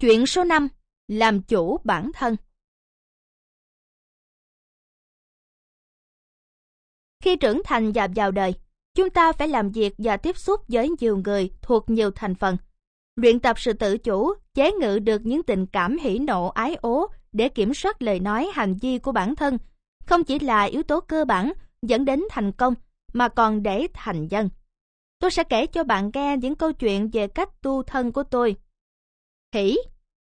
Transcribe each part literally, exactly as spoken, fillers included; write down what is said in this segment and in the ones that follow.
Chuyện số năm. Làm chủ bản thân. Khi trưởng thành và vào đời, chúng ta phải làm việc và tiếp xúc với nhiều người thuộc nhiều thành phần. Luyện tập sự tự chủ, chế ngự được những tình cảm hỉ nộ ái ố để kiểm soát lời nói hành vi của bản thân, không chỉ là yếu tố cơ bản dẫn đến thành công, mà còn để thành nhân. Tôi sẽ kể cho bạn nghe những câu chuyện về cách tu thân của tôi. Hỉ.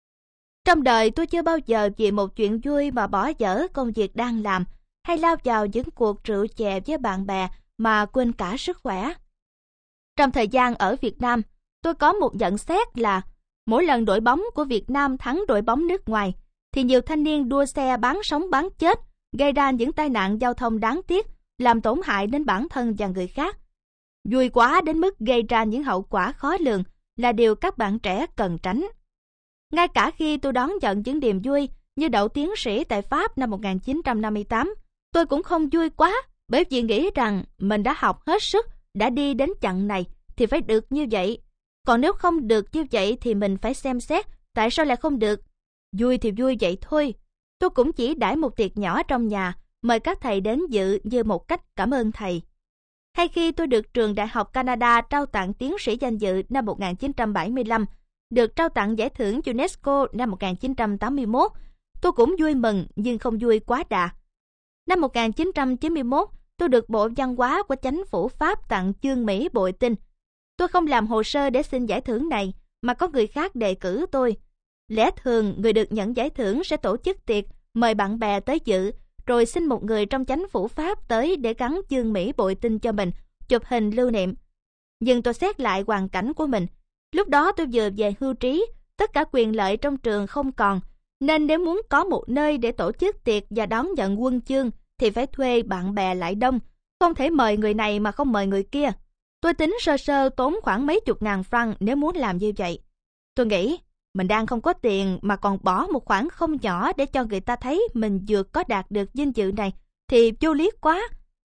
Trong đời tôi chưa bao giờ vì một chuyện vui mà bỏ dở công việc đang làm, hay lao vào những cuộc rượu chè với bạn bè mà quên cả sức khỏe. Trong thời gian ở Việt Nam, tôi có một nhận xét là mỗi lần đội bóng của Việt Nam thắng đội bóng nước ngoài, thì nhiều thanh niên đua xe bán sống bán chết, gây ra những tai nạn giao thông đáng tiếc, làm tổn hại đến bản thân và người khác. Vui quá đến mức gây ra những hậu quả khó lường là điều các bạn trẻ cần tránh. Ngay cả khi tôi đón nhận những niềm vui như đậu tiến sĩ tại Pháp năm một nghìn chín trăm năm mươi tám, tôi cũng không vui quá, bởi vì nghĩ rằng mình đã học hết sức, đã đi đến chặng này thì phải được như vậy. Còn nếu không được như vậy thì mình phải xem xét tại sao lại không được. Vui thì vui vậy thôi. Tôi cũng chỉ đãi một tiệc nhỏ trong nhà, mời các thầy đến dự như một cách cảm ơn thầy. Hay khi tôi được trường Đại học Canada trao tặng tiến sĩ danh dự năm một nghìn chín trăm bảy mươi lăm, được trao tặng giải thưởng UNESCO năm một nghìn chín trăm tám mươi mốt, tôi cũng vui mừng nhưng không vui quá đà. Năm một nghìn chín trăm chín mươi mốt, tôi được Bộ Văn hóa của Chính phủ Pháp tặng chương Mỹ bội tinh. Tôi không làm hồ sơ để xin giải thưởng này, mà có người khác đề cử tôi. Lẽ thường, người được nhận giải thưởng sẽ tổ chức tiệc, mời bạn bè tới dự, rồi xin một người trong Chính phủ Pháp tới để gắn chương Mỹ bội tinh cho mình, chụp hình lưu niệm. Nhưng tôi xét lại hoàn cảnh của mình. Lúc đó tôi vừa về hưu trí, tất cả quyền lợi trong trường không còn, nên nếu muốn có một nơi để tổ chức tiệc và đón nhận huân chương thì phải thuê bạn bè lại đông, không thể mời người này mà không mời người kia. Tôi tính sơ sơ tốn khoảng mấy chục ngàn franc nếu muốn làm như vậy. Tôi nghĩ, mình đang không có tiền mà còn bỏ một khoản không nhỏ để cho người ta thấy mình vừa có đạt được vinh dự này, thì vô lý quá.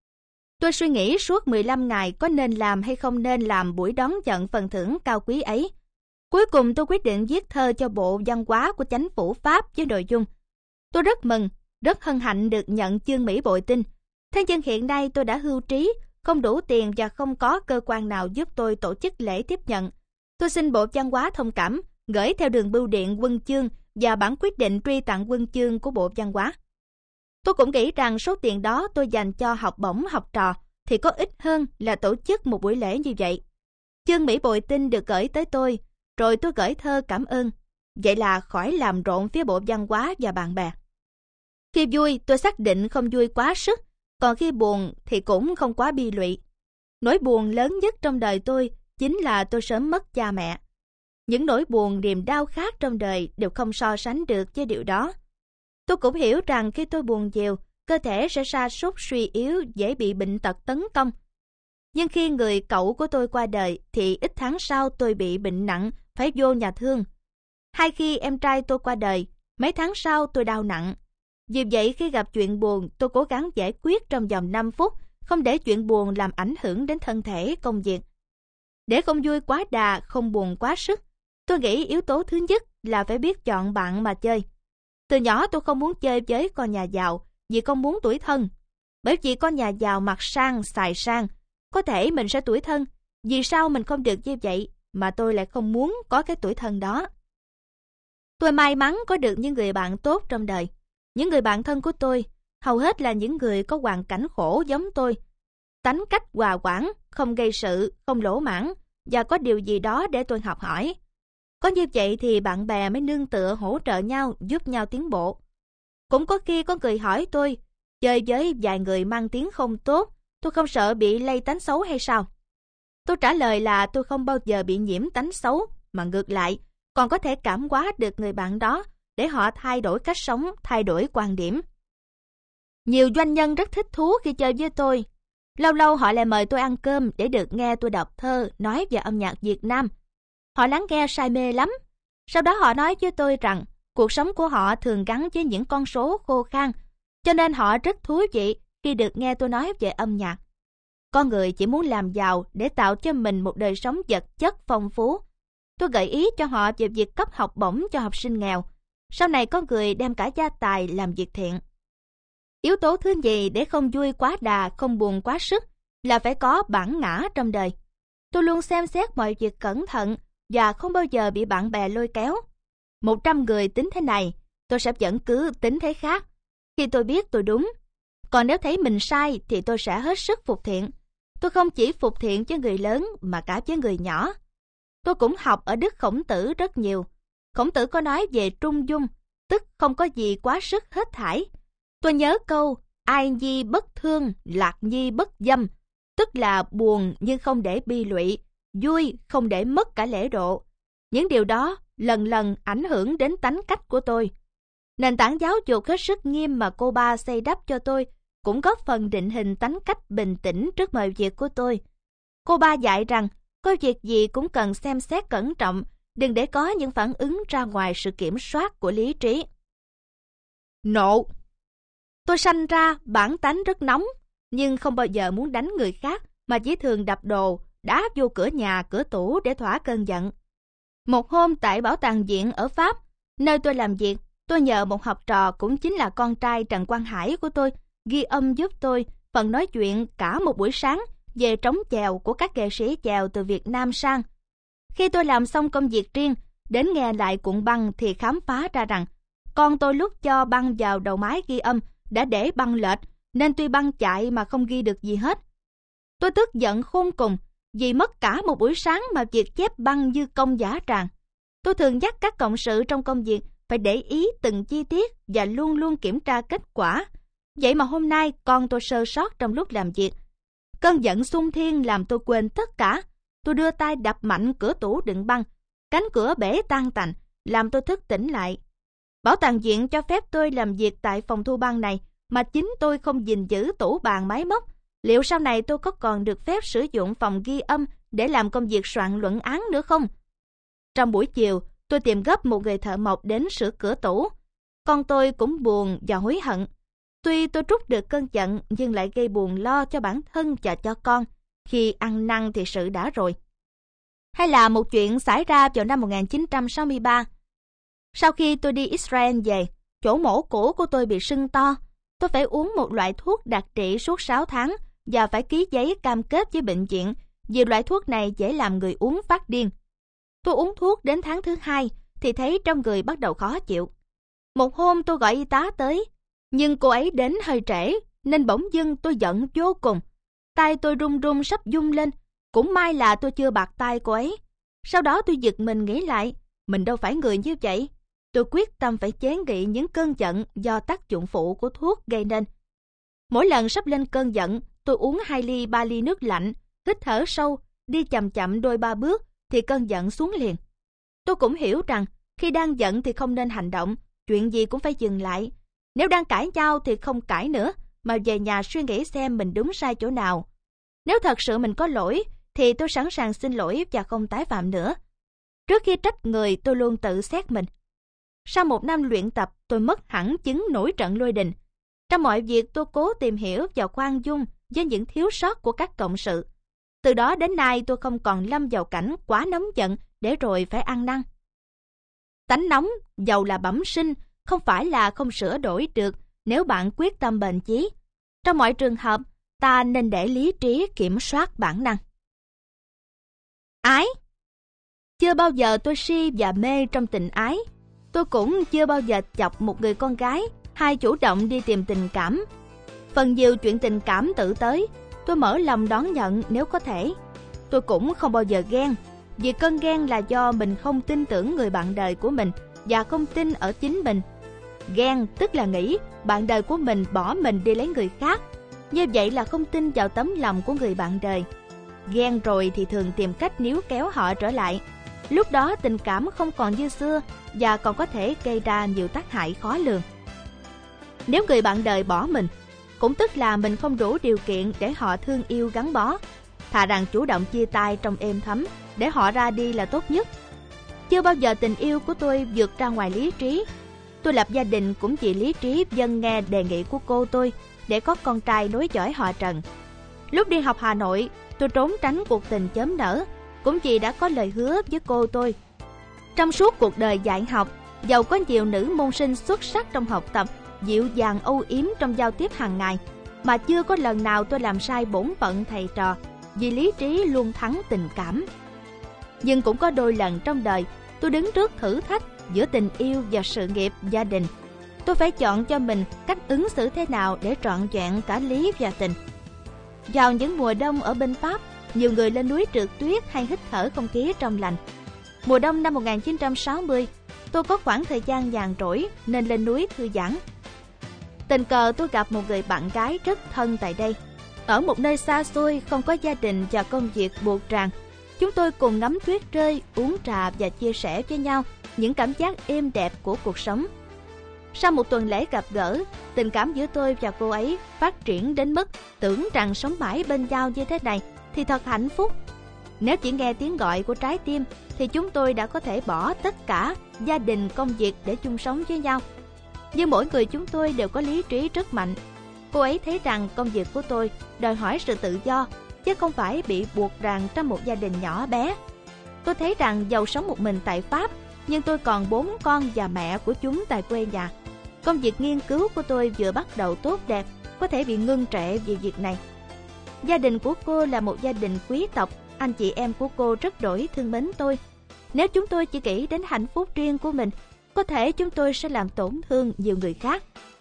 Tôi suy nghĩ suốt mười lăm ngày có nên làm hay không nên làm buổi đón nhận phần thưởng cao quý ấy. Cuối cùng tôi quyết định viết thơ cho Bộ Văn hóa của Chính phủ Pháp với nội dung: tôi rất mừng, rất hân hạnh được nhận chương Mỹ bội tinh. Thế nhưng hiện nay tôi đã hưu trí, không đủ tiền và không có cơ quan nào giúp tôi tổ chức lễ tiếp nhận. Tôi xin Bộ Văn hóa thông cảm, gửi theo đường bưu điện huân chương và bản quyết định truy tặng huân chương của Bộ Văn hóa. Tôi cũng nghĩ rằng số tiền đó tôi dành cho học bổng học trò thì có ích hơn là tổ chức một buổi lễ như vậy. Chương Mỹ bội tinh được gửi tới tôi, rồi tôi gửi thơ cảm ơn. Vậy là khỏi làm rộn phía Bộ Văn hóa và bạn bè. Khi vui, tôi xác định không vui quá sức, còn khi buồn thì cũng không quá bi lụy. Nỗi buồn lớn nhất trong đời tôi chính là tôi sớm mất cha mẹ. Những nỗi buồn niềm đau khác trong đời đều không so sánh được với điều đó. Tôi cũng hiểu rằng khi tôi buồn nhiều, cơ thể sẽ sa sút suy yếu, dễ bị bệnh tật tấn công. Nhưng khi người cậu của tôi qua đời thì ít tháng sau tôi bị bệnh nặng, phải vô nhà thương. Hay khi em trai tôi qua đời, mấy tháng sau tôi đau nặng. Vì vậy khi gặp chuyện buồn, tôi cố gắng giải quyết trong vòng năm phút, không để chuyện buồn làm ảnh hưởng đến thân thể, công việc. Để không vui quá đà, không buồn quá sức, tôi nghĩ yếu tố thứ nhất là phải biết chọn bạn mà chơi. Từ nhỏ tôi không muốn chơi với con nhà giàu vì không muốn tủi thân. Bởi vì con nhà giàu mặc sang, xài sang, có thể mình sẽ tủi thân. Vì sao mình không được như vậy mà tôi lại không muốn có cái tủi thân đó? Tôi may mắn có được những người bạn tốt trong đời. Những người bạn thân của tôi hầu hết là những người có hoàn cảnh khổ giống tôi. Tánh cách hòa quản, không gây sự, không lỗ mãng và có điều gì đó để tôi học hỏi. Có như vậy thì bạn bè mới nương tựa hỗ trợ nhau, giúp nhau tiến bộ. Cũng có khi có người hỏi tôi, chơi với vài người mang tiếng không tốt, tôi không sợ bị lây tánh xấu hay sao? Tôi trả lời là tôi không bao giờ bị nhiễm tánh xấu, mà ngược lại, còn có thể cảm hóa được người bạn đó để họ thay đổi cách sống, thay đổi quan điểm. Nhiều doanh nhân rất thích thú khi chơi với tôi. Lâu lâu họ lại mời tôi ăn cơm để được nghe tôi đọc thơ, nói về âm nhạc Việt Nam. Họ lắng nghe say mê lắm. Sau đó họ nói với tôi rằng cuộc sống của họ thường gắn với những con số khô khan, cho nên họ rất thú vị khi được nghe tôi nói về âm nhạc. Con người chỉ muốn làm giàu để tạo cho mình một đời sống vật chất phong phú. Tôi gợi ý cho họ về việc cấp học bổng cho học sinh nghèo. Sau này có người đem cả gia tài làm việc thiện. Yếu tố thứ nhì để không vui quá đà, không buồn quá sức là phải có bản ngã trong đời. Tôi luôn xem xét mọi việc cẩn thận và không bao giờ bị bạn bè lôi kéo. Một trăm người tính thế này, tôi sẽ vẫn cứ tính thế khác. Khi tôi biết tôi đúng, còn nếu thấy mình sai thì tôi sẽ hết sức phục thiện. Tôi không chỉ phục thiện với người lớn mà cả với người nhỏ. Tôi cũng học ở Đức Khổng Tử rất nhiều. Khổng Tử có nói về trung dung, tức không có gì quá sức hết thảy. Tôi nhớ câu ai nhi bất thương, lạc nhi bất dâm, tức là buồn nhưng không để bi lụy, vui không để mất cả lễ độ. Những điều đó lần lần ảnh hưởng đến tánh cách của tôi. Nền tảng giáo dục hết sức nghiêm mà cô ba xây đắp cho tôi cũng góp phần định hình tánh cách bình tĩnh trước mọi việc của tôi. Cô ba dạy rằng có việc gì cũng cần xem xét cẩn trọng, đừng để có những phản ứng ra ngoài sự kiểm soát của lý trí. Nộ. Tôi sanh ra bản tánh rất nóng, nhưng không bao giờ muốn đánh người khác mà chỉ thường đập đồ, đá vô cửa nhà, cửa tủ để thỏa cơn giận. Một hôm tại Bảo tàng Viện ở Pháp, nơi tôi làm việc, tôi nhờ một học trò cũng chính là con trai Trần Quang Hải của tôi ghi âm giúp tôi phần nói chuyện cả một buổi sáng về trống chèo của các nghệ sĩ chèo từ Việt Nam sang. Khi tôi làm xong công việc riêng, đến nghe lại cuộn băng thì khám phá ra rằng con tôi lúc cho băng vào đầu máy ghi âm đã để băng lệch, nên tuy băng chạy mà không ghi được gì hết. Tôi tức giận khôn cùng vì mất cả một buổi sáng mà việc chép băng dư công dã tràng. Tôi thường nhắc các cộng sự trong công việc phải để ý từng chi tiết và luôn luôn kiểm tra kết quả. Vậy mà hôm nay con tôi sơ sót trong lúc làm việc. Cơn giận xung thiên làm tôi quên tất cả. Tôi đưa tay đập mạnh cửa tủ đựng băng. Cánh cửa bể tan tành, làm tôi thức tỉnh lại. Bảo tàng Viện cho phép tôi làm việc tại phòng thu băng này, mà chính tôi không gìn giữ tủ bàn máy móc. Liệu sau này tôi có còn được phép sử dụng phòng ghi âm để làm công việc soạn luận án nữa không? Trong buổi chiều, tôi tìm gấp một người thợ mộc đến sửa cửa tủ. Con tôi cũng buồn và hối hận. Tuy tôi trút được cơn giận nhưng lại gây buồn lo cho bản thân và cho con. Khi ăn năn thì sự đã rồi. Hay là một chuyện xảy ra vào năm một nghìn chín trăm sáu mươi ba. Sau khi tôi đi Israel về, chỗ mổ cổ của tôi bị sưng to. Tôi phải uống một loại thuốc đặc trị suốt sáu tháng và phải ký giấy cam kết với bệnh viện vì loại thuốc này dễ làm người uống phát điên. Tôi uống thuốc đến tháng thứ hai thì thấy trong người bắt đầu khó chịu. Một hôm tôi gọi y tá tới, nhưng cô ấy đến hơi trễ nên bỗng dưng tôi giận vô cùng. Tay tôi run run sắp rung lên, cũng may là tôi chưa bạt tay cô ấy. Sau đó tôi giật mình nghĩ lại, mình đâu phải người như vậy. Tôi quyết tâm phải chế nghị những cơn giận do tác dụng phụ của thuốc gây nên. Mỗi lần sắp lên cơn giận, tôi uống hai ly ba ly nước lạnh, hít thở sâu, đi chậm chậm đôi ba bước thì cơn giận xuống liền. Tôi cũng hiểu rằng khi đang giận thì không nên hành động, chuyện gì cũng phải dừng lại. Nếu đang cãi nhau thì không cãi nữa, mà về nhà suy nghĩ xem mình đúng sai chỗ nào. Nếu thật sự mình có lỗi thì tôi sẵn sàng xin lỗi và không tái phạm nữa. Trước khi trách người, tôi luôn tự xét mình. Sau một năm luyện tập, tôi mất hẳn chứng nổi trận lôi đình. Trong mọi việc tôi cố tìm hiểu và khoan dung với những thiếu sót của các cộng sự. Từ đó đến nay tôi không còn lâm vào cảnh quá nóng giận để rồi phải ăn năn. Tánh nóng, dầu là bẩm sinh, không phải là không sửa đổi được nếu bạn quyết tâm bền chí. Trong mọi trường hợp, ta nên để lý trí kiểm soát bản năng. Ái. Chưa bao giờ tôi si và mê trong tình ái. Tôi cũng chưa bao giờ chọc một người con gái hay chủ động đi tìm tình cảm. Phần nhiều chuyện tình cảm tự tới, tôi mở lòng đón nhận nếu có thể. Tôi cũng không bao giờ ghen, vì cơn ghen là do mình không tin tưởng người bạn đời của mình và không tin ở chính mình. Ghen tức là nghĩ bạn đời của mình bỏ mình đi lấy người khác. Như vậy là không tin vào tấm lòng của người bạn đời. Ghen rồi thì thường tìm cách níu kéo họ trở lại. Lúc đó tình cảm không còn như xưa và còn có thể gây ra nhiều tác hại khó lường. Nếu người bạn đời bỏ mình, cũng tức là mình không đủ điều kiện để họ thương yêu gắn bó. Thà rằng chủ động chia tay trong êm thấm để họ ra đi là tốt nhất. Chưa bao giờ tình yêu của tôi vượt ra ngoài lý trí. Tôi lập gia đình cũng vì lý trí vâng nghe đề nghị của cô tôi để có con trai nối dõi họ Trần. Lúc đi học Hà Nội, tôi trốn tránh cuộc tình chớm nở, cũng vì đã có lời hứa với cô tôi. Trong suốt cuộc đời dạy học, dầu có nhiều nữ môn sinh xuất sắc trong học tập, dịu dàng âu yếm trong giao tiếp hàng ngày, mà chưa có lần nào tôi làm sai bổn phận thầy trò, vì lý trí luôn thắng tình cảm. Nhưng cũng có đôi lần trong đời, tôi đứng trước thử thách giữa tình yêu và sự nghiệp gia đình. Tôi phải chọn cho mình cách ứng xử thế nào để trọn vẹn cả lý và tình. Vào những mùa đông ở bên Pháp, nhiều người lên núi trượt tuyết hay hít thở không khí trong lành. Mùa đông năm một nghìn chín trăm sáu mươi, tôi có khoảng thời gian nhàn rỗi nên lên núi thư giãn. Tình cờ tôi gặp một người bạn gái rất thân tại đây. Ở một nơi xa xôi, không có gia đình và công việc buộc ràng, chúng tôi cùng ngắm tuyết rơi, uống trà và chia sẻ với nhau những cảm giác êm đẹp của cuộc sống. Sau một tuần lễ gặp gỡ, tình cảm giữa tôi và cô ấy phát triển đến mức tưởng rằng sống mãi bên nhau như thế này thì thật hạnh phúc. Nếu chỉ nghe tiếng gọi của trái tim thì chúng tôi đã có thể bỏ tất cả, gia đình, công việc để chung sống với nhau. Nhưng mỗi người chúng tôi đều có lý trí rất mạnh. Cô ấy thấy rằng công việc của tôi đòi hỏi sự tự do, chứ không phải bị buộc ràng trong một gia đình nhỏ bé. Tôi thấy rằng dầu sống một mình tại Pháp, nhưng tôi còn bốn con và mẹ của chúng tại quê nhà. Công việc nghiên cứu của tôi vừa bắt đầu tốt đẹp, có thể bị ngưng trệ vì việc này. Gia đình của cô là một gia đình quý tộc, anh chị em của cô rất đổi thương mến tôi. Nếu chúng tôi chỉ nghĩ đến hạnh phúc riêng của mình, có thể chúng tôi sẽ làm tổn thương nhiều người khác.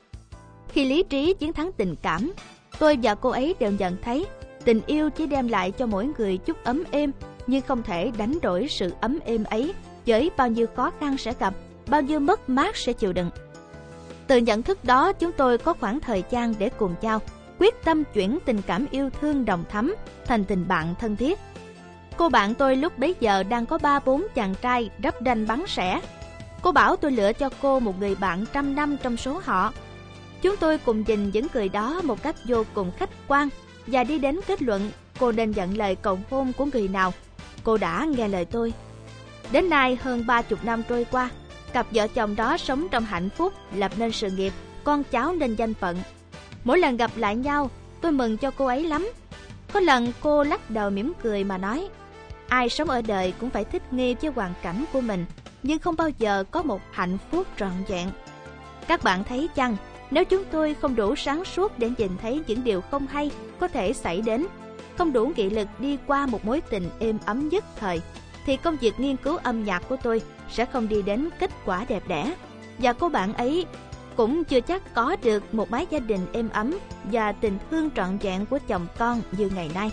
Khi lý trí chiến thắng tình cảm, tôi và cô ấy đều nhận thấy tình yêu chỉ đem lại cho mỗi người chút ấm êm, nhưng không thể đánh đổi sự ấm êm ấy với bao nhiêu khó khăn sẽ gặp, bao nhiêu mất mát sẽ chịu đựng. Từ nhận thức đó, chúng tôi có khoảng thời gian để cùng nhau quyết tâm chuyển tình cảm yêu thương đồng thắm thành tình bạn thân thiết. Cô bạn tôi lúc bấy giờ đang có ba bốn chàng trai rắp ranh bắn sẻ. Cô bảo tôi lựa cho cô một người bạn trăm năm trong số họ. Chúng tôi cùng nhìn những người đó một cách vô cùng khách quan và đi đến kết luận cô nên nhận lời cầu hôn của người nào. Cô đã nghe lời tôi. Đến nay hơn ba chục năm trôi qua, cặp vợ chồng đó sống trong hạnh phúc, lập nên sự nghiệp, con cháu nên danh phận. Mỗi lần gặp lại nhau, tôi mừng cho cô ấy lắm. Có lần cô lắc đầu mỉm cười mà nói, ai sống ở đời cũng phải thích nghi với hoàn cảnh của mình, nhưng không bao giờ có một hạnh phúc trọn vẹn. Các bạn thấy chăng, nếu chúng tôi không đủ sáng suốt để nhìn thấy những điều không hay có thể xảy đến, không đủ nghị lực đi qua một mối tình êm ấm nhất thời, thì công việc nghiên cứu âm nhạc của tôi sẽ không đi đến kết quả đẹp đẽ. Và cô bạn ấy cũng chưa chắc có được một mái gia đình êm ấm và tình thương trọn vẹn của chồng con như ngày nay.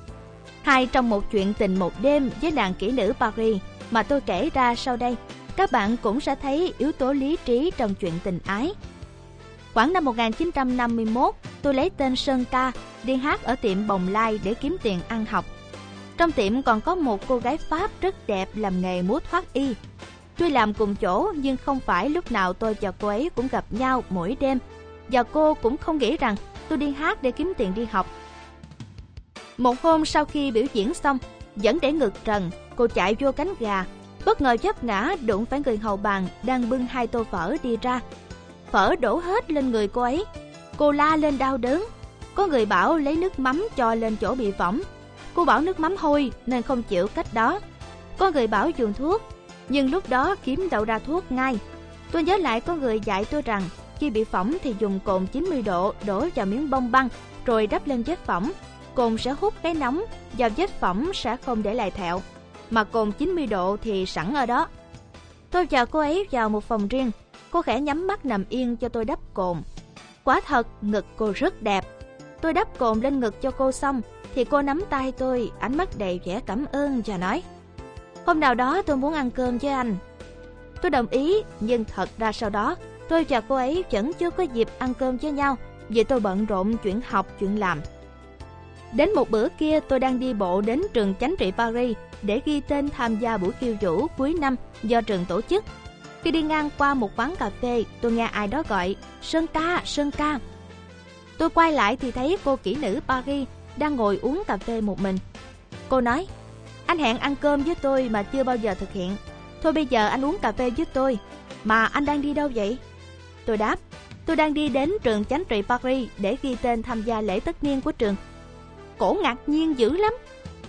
Hay trong một chuyện tình một đêm với nàng kỹ nữ Paris mà tôi kể ra sau đây, các bạn cũng sẽ thấy yếu tố lý trí trong chuyện tình ái. Khoảng năm một nghìn chín trăm năm mươi mốt, tôi lấy tên Sơn Ca đi hát ở tiệm Bồng Lai để kiếm tiền ăn học. Trong tiệm còn có một cô gái Pháp rất đẹp làm nghề múa thoát y. Tuy làm cùng chỗ nhưng không phải lúc nào tôi và cô ấy cũng gặp nhau mỗi đêm, và cô cũng không nghĩ rằng tôi đi hát để kiếm tiền đi học. Một hôm sau khi biểu diễn xong, vẫn để ngực trần, cô chạy vô cánh gà, bất ngờ vấp ngã đụng phải người hầu bàn đang bưng hai tô phở đi ra. Phở đổ hết lên người cô ấy. Cô la lên đau đớn. Có người bảo lấy nước mắm cho lên chỗ bị phỏng. Cô bảo nước mắm hôi nên không chịu cách đó. Có người bảo dùng thuốc, nhưng lúc đó kiếm đâu ra thuốc ngay. Tôi nhớ lại có người dạy tôi rằng khi bị phỏng thì dùng cồn chín mươi độ đổ vào miếng bông băng rồi đắp lên vết phỏng. Cồn sẽ hút cái nóng và vết phỏng sẽ không để lại thẹo, mà cồn chín mươi độ thì sẵn ở đó. Tôi và cô ấy vào một phòng riêng. Cô khẽ nhắm mắt nằm yên cho tôi đắp cồn. Quả thật ngực cô rất đẹp. Tôi đắp cồn lên ngực cho cô xong thì cô nắm tay tôi, ánh mắt đầy vẻ cảm ơn và nói, hôm nào đó tôi muốn ăn cơm với anh. Tôi đồng ý, nhưng thật ra sau đó tôi và cô ấy vẫn chưa có dịp ăn cơm với nhau vì tôi bận rộn chuyện học, chuyện làm. Đến một bữa kia, tôi đang đi bộ đến trường Chánh trị Paris để ghi tên tham gia buổi khiêu vũ cuối năm do trường tổ chức. Khi đi ngang qua một quán cà phê, tôi nghe ai đó gọi, Sơn Ca, Sơn Ca. Tôi quay lại thì thấy cô kỹ nữ Paris đang ngồi uống cà phê một mình. Cô nói, anh hẹn ăn cơm với tôi mà chưa bao giờ thực hiện. Thôi bây giờ anh uống cà phê với tôi. Mà anh đang đi đâu vậy? Tôi đáp, tôi đang đi đến trường Chánh trị Paris để ghi tên tham gia lễ tất niên của trường. Cổ ngạc nhiên dữ lắm. Ủa,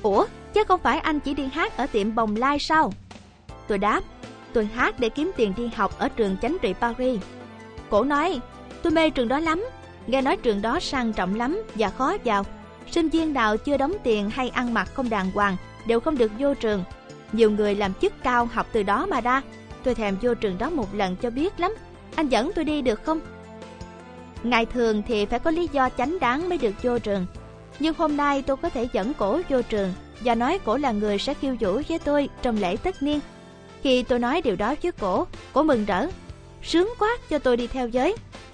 chứ không phải anh chỉ đi hát ở tiệm Bồng Lai sao? Tôi đáp, tôi hát để kiếm tiền đi học ở trường Chánh trị Paris. Cổ nói, tôi mê trường đó lắm, nghe nói trường đó sang trọng lắm và khó vào. Sinh viên nào chưa đóng tiền hay ăn mặc không đàng hoàng đều không được vô trường. Nhiều người làm chức cao học từ đó mà ra. Tôi thèm vô trường đó một lần cho biết lắm. Anh dẫn tôi đi được không? Ngày thường thì phải có lý do chánh đáng mới được vô trường. Nhưng hôm nay tôi có thể dẫn cổ vô trường và nói cổ là người sẽ khiêu vũ với tôi trong lễ tất niên. Khi tôi nói điều đó với cổ, cổ mừng rỡ. Sướng quá, cho tôi đi theo với.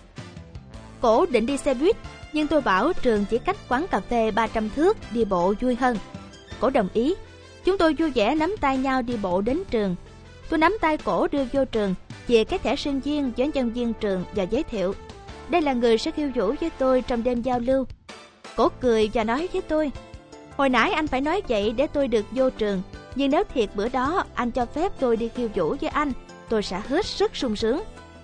Cổ định đi xe buýt, nhưng tôi bảo trường chỉ cách quán cà phê ba trăm thước, đi bộ vui hơn. Cổ đồng ý. Chúng tôi vui vẻ nắm tay nhau đi bộ đến trường. Tôi nắm tay cổ đưa vô trường, về cái thẻ sinh viên với nhân viên trường và giới thiệu. Đây là người sẽ khiêu vũ với tôi trong đêm giao lưu. Cổ cười và nói với tôi, hồi nãy anh phải nói vậy để tôi được vô trường, nhưng nếu thiệt bữa đó anh cho phép tôi đi khiêu vũ với anh, tôi sẽ hết sức sung sướng.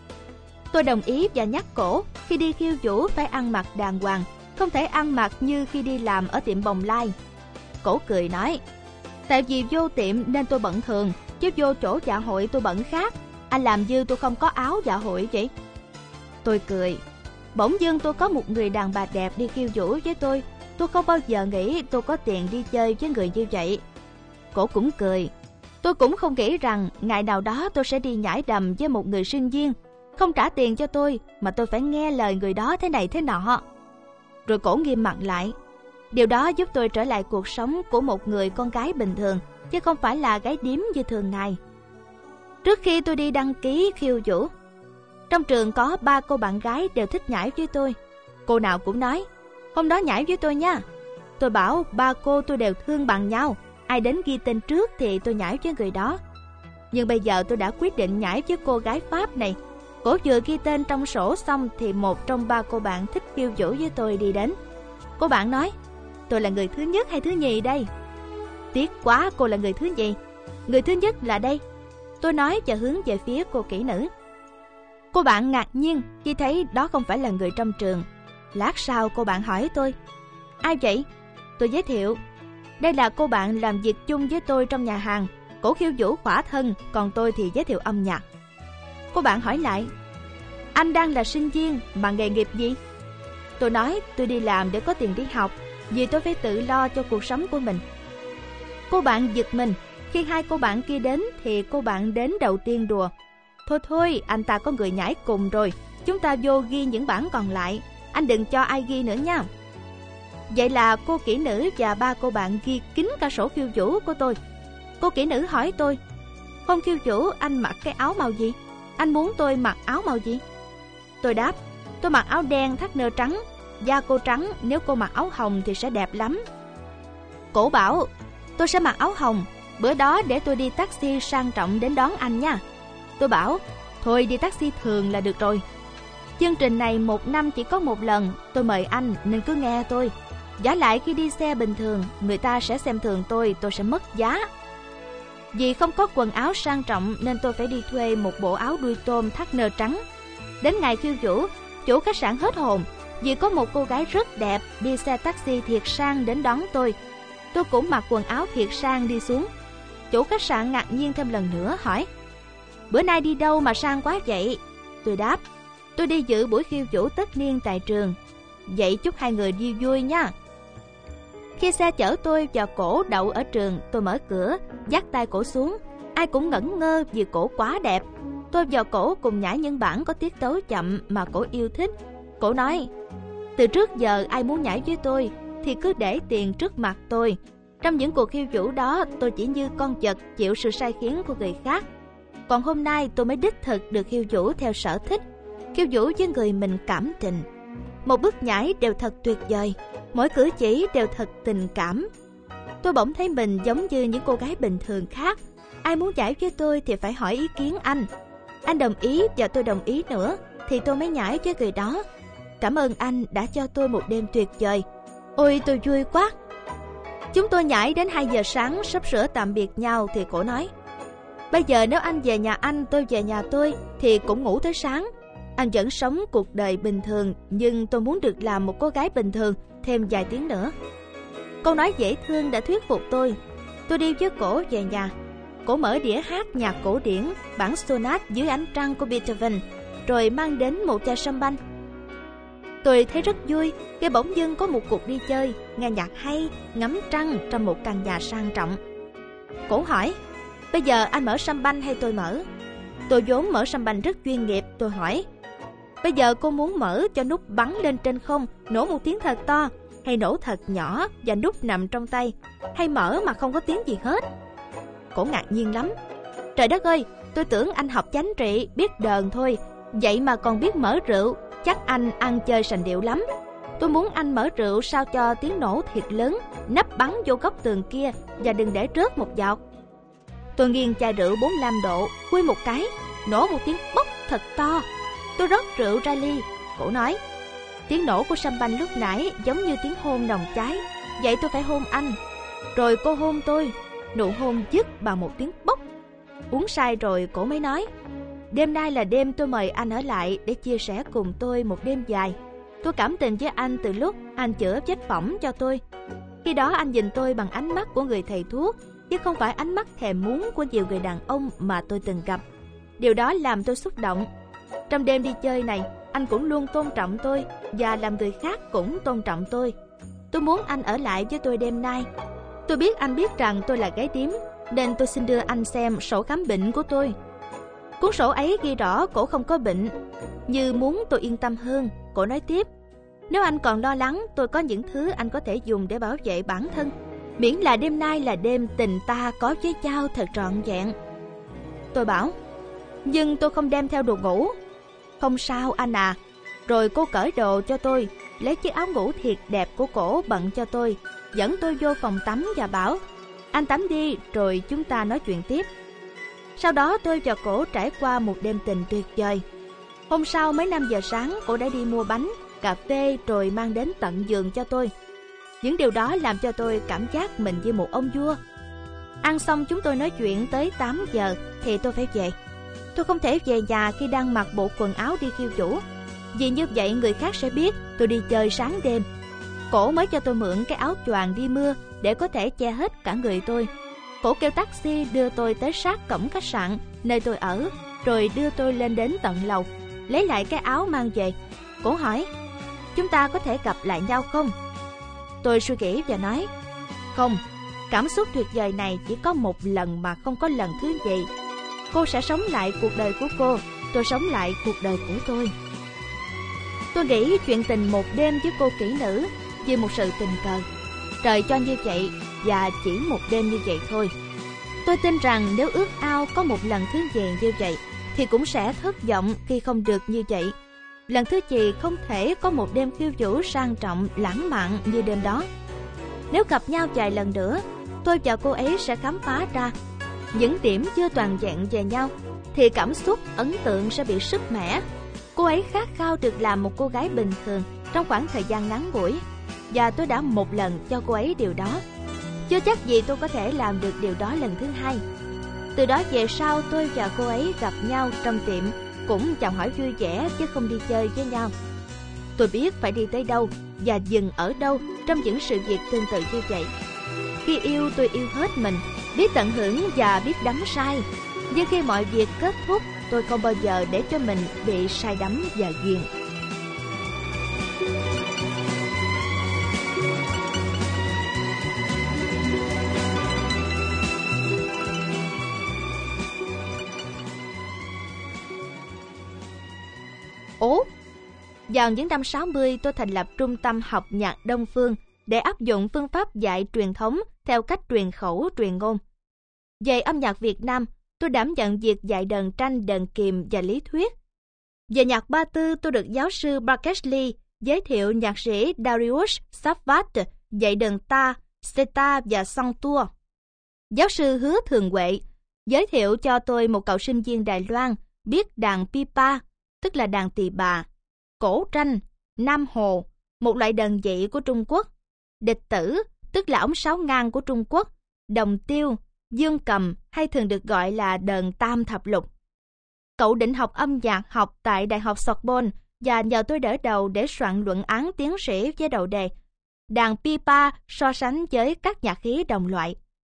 Tôi đồng ý và nhắc cổ khi đi khiêu vũ phải ăn mặc đàng hoàng, không thể ăn mặc như khi đi làm ở tiệm Bồng Lai. Cổ cười nói, tại vì vô tiệm nên tôi bận thường, chứ vô chỗ dạ hội tôi bận khác. Anh làm như tôi không có áo dạ hội vậy. Tôi cười, bỗng dưng tôi có một người đàn bà đẹp đi khiêu vũ với tôi. Tôi không bao giờ nghĩ tôi có tiền đi chơi với người như vậy. Cổ cũng cười. Tôi cũng không nghĩ rằng ngày nào đó tôi sẽ đi nhảy đầm với một người sinh viên, không trả tiền cho tôi mà tôi phải nghe lời người đó thế này thế nọ. Rồi cổ nghiêm mặt lại. Điều đó giúp tôi trở lại cuộc sống của một người con gái bình thường, chứ không phải là gái điếm như thường ngày. Trước khi tôi đi đăng ký khiêu vũ, trong trường có ba cô bạn gái đều thích nhảy với tôi. Cô nào cũng nói, hôm đó nhảy với tôi nha. Tôi bảo ba cô tôi đều thương bằng nhau, ai đến ghi tên trước thì tôi nhảy với người đó. Nhưng bây giờ tôi đã quyết định nhảy với cô gái Pháp này. Cổ vừa ghi tên trong sổ xong thì một trong ba cô bạn thích khiêu vũ với tôi đi đến. Cô bạn nói, tôi là người thứ nhất hay thứ nhì đây? Tiếc quá, cô là người thứ nhì. Người thứ nhất là đây. Tôi nói và hướng về phía cô kỹ nữ. Cô bạn ngạc nhiên khi thấy đó không phải là người trong trường. Lát sau cô bạn hỏi tôi, ai vậy? Tôi giới thiệu, đây là cô bạn làm việc chung với tôi trong nhà hàng. Cổ khiêu vũ khỏa thân, còn tôi thì giới thiệu âm nhạc. Cô bạn hỏi lại, anh đang là sinh viên mà nghề nghiệp gì? Tôi nói tôi đi làm để có tiền đi học, vì tôi phải tự lo cho cuộc sống của mình. Cô bạn giật mình. Khi hai cô bạn kia đến thì cô bạn đến đầu tiên đùa, thôi thôi, anh ta có người nhảy cùng rồi, chúng ta vô ghi những bản còn lại, anh đừng cho ai ghi nữa nha. Vậy là cô kỹ nữ và ba cô bạn ghi kín cả sổ khiêu vũ của tôi. Cô kỹ nữ hỏi tôi, hôm khiêu vũ anh mặc cái áo màu gì? Anh muốn tôi mặc áo màu gì? Tôi đáp, tôi mặc áo đen thắt nơ trắng, da cô trắng, nếu cô mặc áo hồng thì sẽ đẹp lắm. Cổ bảo, tôi sẽ mặc áo hồng, bữa đó để tôi đi taxi sang trọng đến đón anh nha. Tôi bảo, thôi đi taxi thường là được rồi. Chương trình này một năm chỉ có một lần, tôi mời anh nên cứ nghe tôi. Giả lại khi đi xe bình thường, người ta sẽ xem thường tôi, tôi sẽ mất giá. Vì không có quần áo sang trọng nên tôi phải đi thuê một bộ áo đuôi tôm thắt nơ trắng. Đến ngày khiêu vũ, chủ khách sạn hết hồn vì có một cô gái rất đẹp đi xe taxi thiệt sang đến đón tôi. Tôi cũng mặc quần áo thiệt sang đi xuống. Chủ khách sạn ngạc nhiên thêm lần nữa hỏi, bữa nay đi đâu mà sang quá vậy? Tôi đáp, tôi đi dự buổi khiêu vũ tất niên tại trường. Vậy chúc hai người đi vui nha. Khi xe chở tôi và cổ đậu ở trường, tôi mở cửa, dắt tay cổ xuống. Ai cũng ngẩn ngơ vì cổ quá đẹp. Tôi và cổ cùng nhảy những bản có tiết tấu chậm mà cổ yêu thích. Cổ nói, từ trước giờ ai muốn nhảy với tôi thì cứ để tiền trước mặt tôi. Trong những cuộc khiêu vũ đó, tôi chỉ như con vật chịu sự sai khiến của người khác. Còn hôm nay tôi mới đích thực được khiêu vũ theo sở thích, khiêu vũ với người mình cảm tình. Một bước nhảy đều thật tuyệt vời, mỗi cử chỉ đều thật tình cảm. Tôi bỗng thấy mình giống như những cô gái bình thường khác. Ai muốn nhảy với tôi thì phải hỏi ý kiến anh. Anh đồng ý và tôi đồng ý nữa thì tôi mới nhảy với người đó. Cảm ơn anh đã cho tôi một đêm tuyệt vời. Ôi tôi vui quá. Chúng tôi nhảy đến hai giờ sáng, sắp sửa tạm biệt nhau thì cổ nói, bây giờ nếu anh về nhà anh, tôi về nhà tôi thì cũng ngủ tới sáng. Anh vẫn sống cuộc đời bình thường, nhưng tôi muốn được làm một cô gái bình thường thêm vài tiếng nữa. Câu nói dễ thương đã thuyết phục tôi. Tôi đi với cổ về nhà. Cổ mở đĩa hát nhạc cổ điển, bản sonat dưới ánh trăng của Beethoven, rồi mang đến một chai sâm banh. Tôi thấy rất vui khi bỗng dưng có một cuộc đi chơi, nghe nhạc hay, ngắm trăng trong một căn nhà sang trọng. Cổ hỏi, bây giờ anh mở sâm banh hay tôi mở? Tôi vốn mở sâm banh rất chuyên nghiệp, tôi hỏi, bây giờ cô muốn mở cho nút bắn lên trên không, nổ một tiếng thật to, hay nổ thật nhỏ và nút nằm trong tay, hay mở mà không có tiếng gì hết? Cổ ngạc nhiên lắm. Trời đất ơi, tôi tưởng anh học chánh trị, biết đờn thôi, vậy mà còn biết mở rượu, chắc anh ăn chơi sành điệu lắm. Tôi muốn anh mở rượu sao cho tiếng nổ thiệt lớn, nắp bắn vô góc tường kia và đừng để rớt một giọt. Tôi nghiêng chai rượu bốn mươi lăm độ, khui một cái, nổ một tiếng bốc thật to. Tôi rót rượu ra ly. Cổ nói, tiếng nổ của sâm banh lúc nãy giống như tiếng hôn nồng cháy, vậy tôi phải hôn anh. Rồi cô hôn tôi, nụ hôn dứt bằng một tiếng bốc. Uống say rồi cổ mới nói, đêm nay là đêm tôi mời anh ở lại để chia sẻ cùng tôi một đêm dài. Tôi cảm tình với anh từ lúc anh chữa vết phỏng cho tôi. Khi đó anh nhìn tôi bằng ánh mắt của người thầy thuốc, chứ không phải ánh mắt thèm muốn của nhiều người đàn ông mà tôi từng gặp. Điều đó làm tôi xúc động. Trong đêm đi chơi này, anh cũng luôn tôn trọng tôi và làm người khác cũng tôn trọng tôi. Tôi muốn anh ở lại với tôi đêm nay. Tôi biết anh biết rằng tôi là gái điếm, nên tôi xin đưa anh xem sổ khám bệnh của tôi. Cuốn sổ ấy ghi rõ cổ không có bệnh. Như muốn tôi yên tâm hơn, cổ nói tiếp, nếu anh còn lo lắng, tôi có những thứ anh có thể dùng để bảo vệ bản thân, miễn là đêm nay là đêm tình ta có với nhau thật trọn vẹn. Tôi bảo, nhưng tôi không đem theo đồ ngủ. Không sao anh à. Rồi cô cởi đồ cho tôi, lấy chiếc áo ngủ thiệt đẹp của cổ bận cho tôi, dẫn tôi vô phòng tắm và bảo, anh tắm đi rồi chúng ta nói chuyện tiếp. Sau đó tôi và cổ trải qua một đêm tình tuyệt vời. Hôm sau mấy năm giờ sáng, cổ đã đi mua bánh, cà phê rồi mang đến tận giường cho tôi. Những điều đó làm cho tôi cảm giác mình như một ông vua. Ăn xong chúng tôi nói chuyện tới tám giờ thì tôi phải về. Tôi không thể về nhà khi đang mặc bộ quần áo đi khiêu vũ, vì như vậy người khác sẽ biết tôi đi chơi sáng đêm. Cổ mới cho tôi mượn cái áo choàng đi mưa để có thể che hết cả người tôi. Cổ kêu taxi đưa tôi tới sát cổng khách sạn nơi tôi ở, rồi đưa tôi lên đến tận lầu, lấy lại cái áo mang về. Cổ hỏi, chúng ta có thể gặp lại nhau không? Tôi suy nghĩ và nói, không, cảm xúc tuyệt vời này chỉ có một lần mà không có lần thứ gì. Cô sẽ sống lại cuộc đời của cô, tôi sống lại cuộc đời của tôi. Tôi nghĩ chuyện tình một đêm với cô kỹ nữ như một sự tình cờ. Trời cho như vậy và chỉ một đêm như vậy thôi. Tôi tin rằng nếu ước ao có một lần thứ gì như vậy thì cũng sẽ thất vọng khi không được như vậy. Lần thứ gì không thể có một đêm khiêu vũ sang trọng lãng mạn như đêm đó. Nếu gặp nhau vài lần nữa, tôi và cô ấy sẽ khám phá ra những điểm chưa toàn vẹn về nhau, thì cảm xúc ấn tượng sẽ bị sứt mẻ. Cô ấy khát khao được làm một cô gái bình thường trong khoảng thời gian ngắn ngủi, và tôi đã một lần cho cô ấy điều đó. Chưa chắc gì tôi có thể làm được điều đó lần thứ hai. Từ đó về sau, tôi và cô ấy gặp nhau trong tiệm, cũng chào hỏi vui vẻ chứ không đi chơi với nhau. Tôi biết phải đi tới đâu và dừng ở đâu trong những sự việc tương tự như vậy. Khi yêu, tôi yêu hết mình, biết tận hưởng và biết đắm say. Nhưng khi mọi việc kết thúc, tôi không bao giờ để cho mình bị say đắm và ghiền. Ố, vào những năm sáu mươi, tôi thành lập Trung tâm Học nhạc Đông Phương để áp dụng phương pháp dạy truyền thống theo cách truyền khẩu truyền ngôn. Về âm nhạc Việt Nam, tôi đảm nhận việc dạy đờn tranh, đờn kìm và lý thuyết. Về nhạc Ba Tư, tôi được giáo sư Barkesley giới thiệu nhạc sĩ Darius Safvat dạy đờn ta, seta và santur. Giáo sư Hứa Thường Huệ giới thiệu cho tôi một cậu sinh viên Đài Loan biết đàn pipa, tức là đàn tỳ bà, cổ tranh, nam hồ, một loại đờn dị của Trung Quốc, địch tử, tức là ống sáo ngang của Trung Quốc, đồng tiêu, dương cầm hay thường được gọi là đờn tam thập lục. Cậu định học âm nhạc học tại Đại học Sorbonne và nhờ tôi đỡ đầu để soạn luận án tiến sĩ với đầu đề Đàn pipa so sánh với các nhạc khí đồng loại.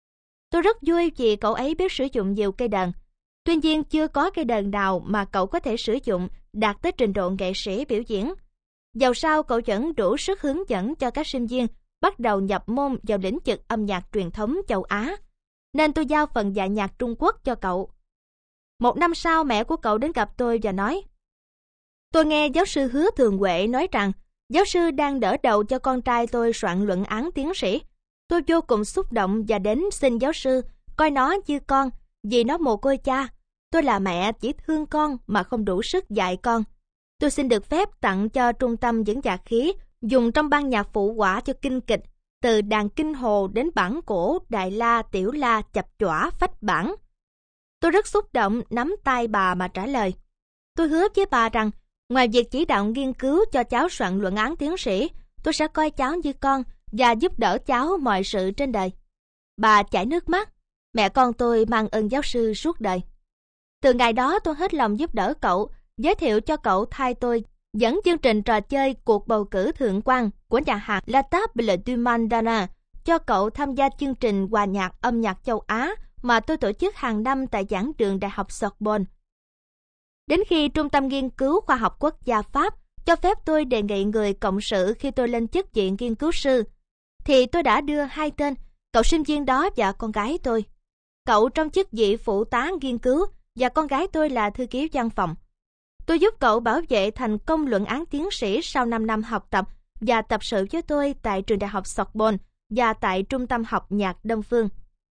Tôi rất vui vì cậu ấy biết sử dụng nhiều cây đàn. Tuy nhiên chưa có cây đàn nào mà cậu có thể sử dụng đạt tới trình độ nghệ sĩ biểu diễn. Dầu sao cậu vẫn đủ sức hướng dẫn cho các sinh viên bắt đầu nhập môn vào lĩnh vực âm nhạc truyền thống châu Á. Nên tôi giao phần dạy nhạc Trung Quốc cho cậu. Một năm sau mẹ của cậu đến gặp tôi và nói: Tôi nghe giáo sư Hứa Thường Huệ nói rằng giáo sư đang đỡ đầu cho con trai tôi soạn luận án tiến sĩ. Tôi vô cùng xúc động và đến xin giáo sư coi nó như con, vì nó mồ côi cha. Tôi là mẹ chỉ thương con mà không đủ sức dạy con. Tôi xin được phép tặng cho trung tâm những nhạc khí dùng trong ban nhạc phụ họa cho kinh kịch, từ đàn kinh hồ đến bản cổ, đại la, tiểu la, chập chỏa, phách bản. Tôi rất xúc động nắm tay bà mà trả lời. Tôi hứa với bà rằng ngoài việc chỉ đạo nghiên cứu cho cháu soạn luận án tiến sĩ, tôi sẽ coi cháu như con và giúp đỡ cháu mọi sự trên đời. Bà chảy nước mắt. Mẹ con tôi mang ơn giáo sư suốt đời. Từ ngày đó tôi hết lòng giúp đỡ cậu, giới thiệu cho cậu thay tôi dẫn chương trình trò chơi cuộc bầu cử thượng quan của nhà hát La Table du Mandana cho cậu tham gia chương trình hòa nhạc âm nhạc châu Á mà tôi tổ chức hàng năm tại giảng đường Đại học Sorbonne. Đến khi Trung tâm Nghiên cứu Khoa học Quốc gia Pháp cho phép tôi đề nghị người cộng sự khi tôi lên chức vị nghiên cứu sư, thì tôi đã đưa hai tên, cậu sinh viên đó và con gái tôi. Cậu trong chức vị phụ tá nghiên cứu và con gái tôi là thư ký văn phòng. Tôi giúp cậu bảo vệ thành công luận án tiến sĩ sau năm năm học tập và tập sự với tôi tại trường Đại học Sorbonne và tại Trung tâm học nhạc Đông Phương.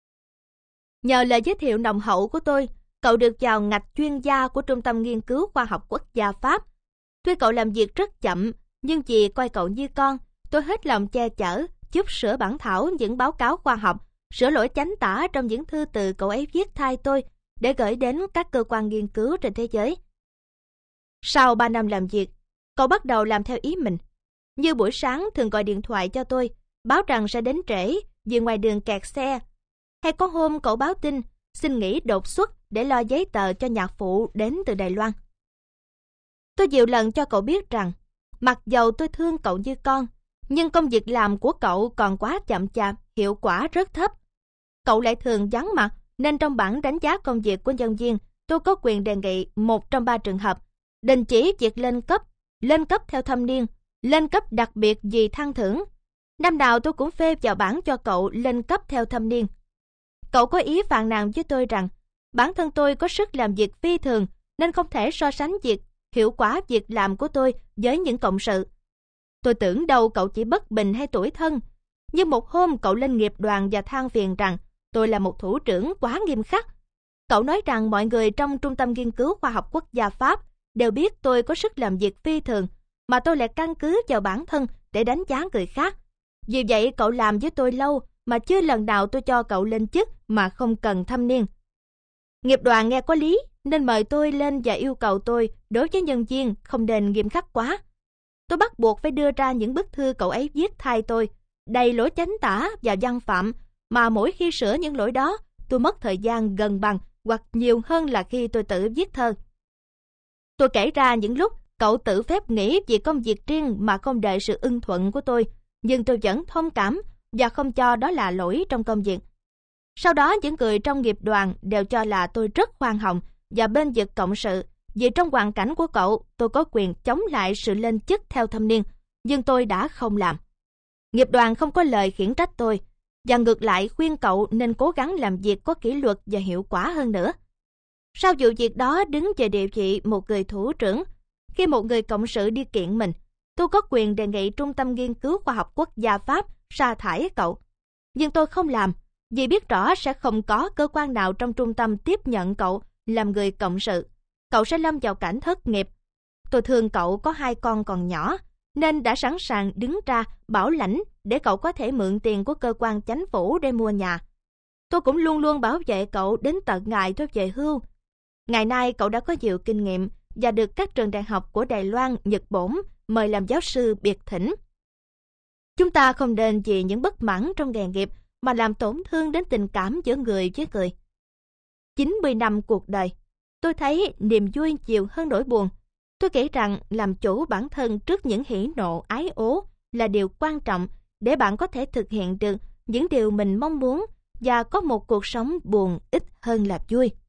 Nhờ lời giới thiệu nồng hậu của tôi, cậu được vào ngạch chuyên gia của Trung tâm Nghiên cứu Khoa học Quốc gia Pháp. Tuy cậu làm việc rất chậm, nhưng vì coi cậu như con, tôi hết lòng che chở, giúp sửa bản thảo những báo cáo khoa học, sửa lỗi chánh tả trong những thư từ cậu ấy viết thay tôi để gửi đến các cơ quan nghiên cứu trên thế giới. Sau ba năm làm việc, cậu bắt đầu làm theo ý mình. Như buổi sáng thường gọi điện thoại cho tôi, báo rằng sẽ đến trễ vì ngoài đường kẹt xe. Hay có hôm cậu báo tin xin nghỉ đột xuất để lo giấy tờ cho nhạc phụ đến từ Đài Loan. Tôi nhiều lần cho cậu biết rằng, mặc dầu tôi thương cậu như con, nhưng công việc làm của cậu còn quá chậm chạp, hiệu quả rất thấp. Cậu lại thường vắng mặt, nên trong bảng đánh giá công việc của nhân viên, tôi có quyền đề nghị một trong ba trường hợp: đình chỉ việc lên cấp, lên cấp theo thâm niên, lên cấp đặc biệt vì thăng thưởng. Năm nào tôi cũng phê vào bảng cho cậu lên cấp theo thâm niên. Cậu có ý phàn nàn với tôi rằng bản thân tôi có sức làm việc phi thường nên không thể so sánh việc hiệu quả việc làm của tôi với những cộng sự. Tôi tưởng đâu cậu chỉ bất bình hay tủi thân, nhưng một hôm cậu lên nghiệp đoàn và than phiền rằng tôi là một thủ trưởng quá nghiêm khắc. Cậu nói rằng mọi người trong Trung tâm Nghiên cứu Khoa học Quốc gia Pháp đều biết tôi có sức làm việc phi thường, mà tôi lại căn cứ vào bản thân để đánh giá người khác. Vì vậy cậu làm với tôi lâu mà chưa lần nào tôi cho cậu lên chức mà không cần thâm niên. Nghiệp đoàn nghe có lý nên mời tôi lên và yêu cầu tôi đối với nhân viên không nên nghiêm khắc quá. Tôi bắt buộc phải đưa ra những bức thư cậu ấy viết thay tôi, đầy lỗi chánh tả và văn phạm, mà mỗi khi sửa những lỗi đó, tôi mất thời gian gần bằng hoặc nhiều hơn là khi tôi tự viết thơ. Tôi kể ra những lúc cậu tự phép nghỉ vì công việc riêng mà không đợi sự ưng thuận của tôi, nhưng tôi vẫn thông cảm và không cho đó là lỗi trong công việc. Sau đó những người trong nghiệp đoàn đều cho là tôi rất khoan hồng và bên vực cộng sự, vì trong hoàn cảnh của cậu tôi có quyền chống lại sự lên chức theo thâm niên, nhưng tôi đã không làm. Nghiệp đoàn không có lời khiển trách tôi, và ngược lại khuyên cậu nên cố gắng làm việc có kỷ luật và hiệu quả hơn nữa. Sau vụ việc đó đứng về địa vị một người thủ trưởng, khi một người cộng sự đi kiện mình, tôi có quyền đề nghị Trung tâm Nghiên cứu Khoa học Quốc gia Pháp sa thải cậu. Nhưng tôi không làm, vì biết rõ sẽ không có cơ quan nào trong trung tâm tiếp nhận cậu làm người cộng sự. Cậu sẽ lâm vào cảnh thất nghiệp. Tôi thương cậu có hai con còn nhỏ, nên đã sẵn sàng đứng ra bảo lãnh để cậu có thể mượn tiền của cơ quan chính phủ để mua nhà. Tôi cũng luôn luôn bảo vệ cậu đến tận ngày tôi về hưu. Ngày nay cậu đã có nhiều kinh nghiệm và được các trường đại học của Đài Loan, Nhật Bản mời làm giáo sư biệt thỉnh. Chúng ta không nên vì những bất mãn trong nghề nghiệp mà làm tổn thương đến tình cảm giữa người với người. chín mươi năm cuộc đời, tôi thấy niềm vui nhiều hơn nỗi buồn. Tôi nghĩ rằng làm chủ bản thân trước những hỉ nộ ái ố là điều quan trọng để bạn có thể thực hiện được những điều mình mong muốn và có một cuộc sống buồn ít hơn là vui.